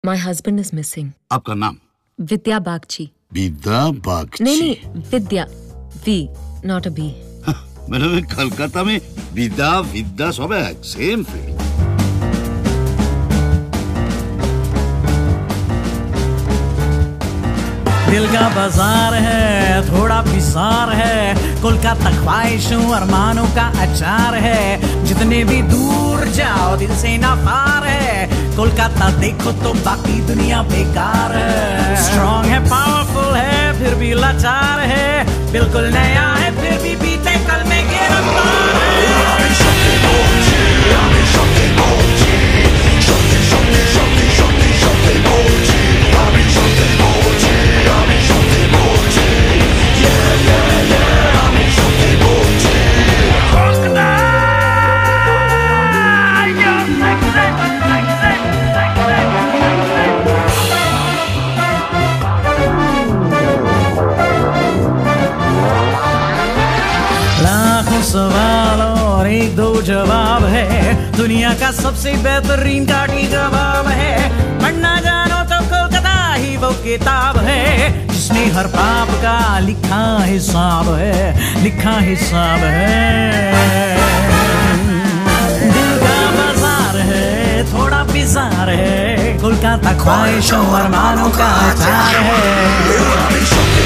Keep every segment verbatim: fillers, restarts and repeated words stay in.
My husband is missing. आपका नाम? विद्या बागची. विद्या बागची. नहीं नहीं विद्या. V, not a B. मैंने कलकत्ता में विद्या विद्या सब है सेम फील्ड. दिल का बाजार है, थोड़ा बिजार है, कोलकाता ख्वाहिशों अरमानों का अचार है. जितने भी दूर जाओ दिल से ना पार है, कोलकाता देखो तो बाकी दुनिया बेकार है. स्ट्रॉन्ग है, पावरफुल है, फिर भी लाचार है, बिल्कुल नया है फिर भी बीते कल में गिरफ्तार है. लाखों सवाल और एक दो जवाब है, दुनिया का सबसे बेहतरीन काटी जवाब है. पढ़ना जानो तो कोलकाता ही वो किताब है, जिसमें हर पाप का लिखा हिसाब है, लिखा हिसाब है. दिल का बाजार है, थोड़ा बिजार है, कोलकाता ख्वाहिशों अरमानों का अचार है.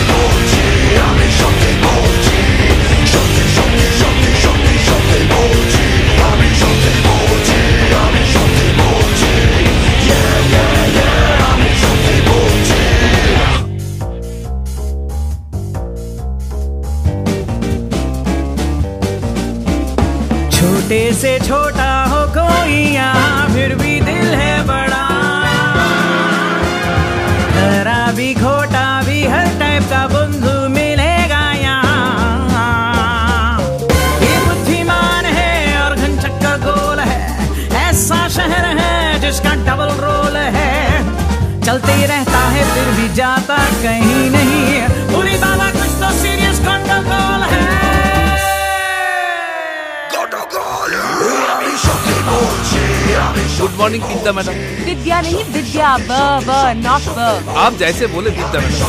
छोटे से छोटा हो कोई यहाँ फिर भी दिल है बड़ा, हरा भी खोटा भी हर टाइप का बंधु मिलेगा यहाँ. ये बुद्धिमान है और घनचक्कर गोल है, ऐसा शहर है जिसका डबल रोल है. चलते रहता है फिर भी जाता कहीं नहीं, पूरी बाबा कुछ तो सीरियस कंट्रोल है. Good morning Vidya madam. Vidya नहीं विद्या, ब ब नॉट ब. आप जैसे बोले विद्या मैडम.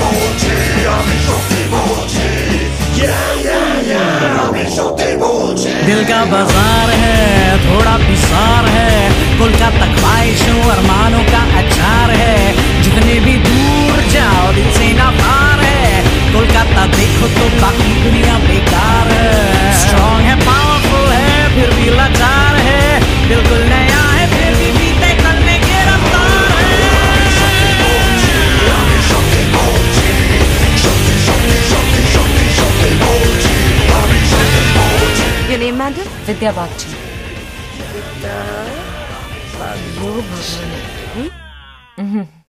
दिल का बाजार है, थोड़ा बिसार है, कोलकाता ख्वाहिशों अरमानों का अचार है. जितने भी दूर जाओ दिल से ना पार है, कोलकाता देखो तो बाकी दुनिया बेकार है. स्ट्रॉन्ग है, पावरफुल है, फिर भी लाचार है, बिल्कुल नया है फिर भी बीते कल में गिरफ्तार है. Your name, madam? Vidya Bagchi. Vidya.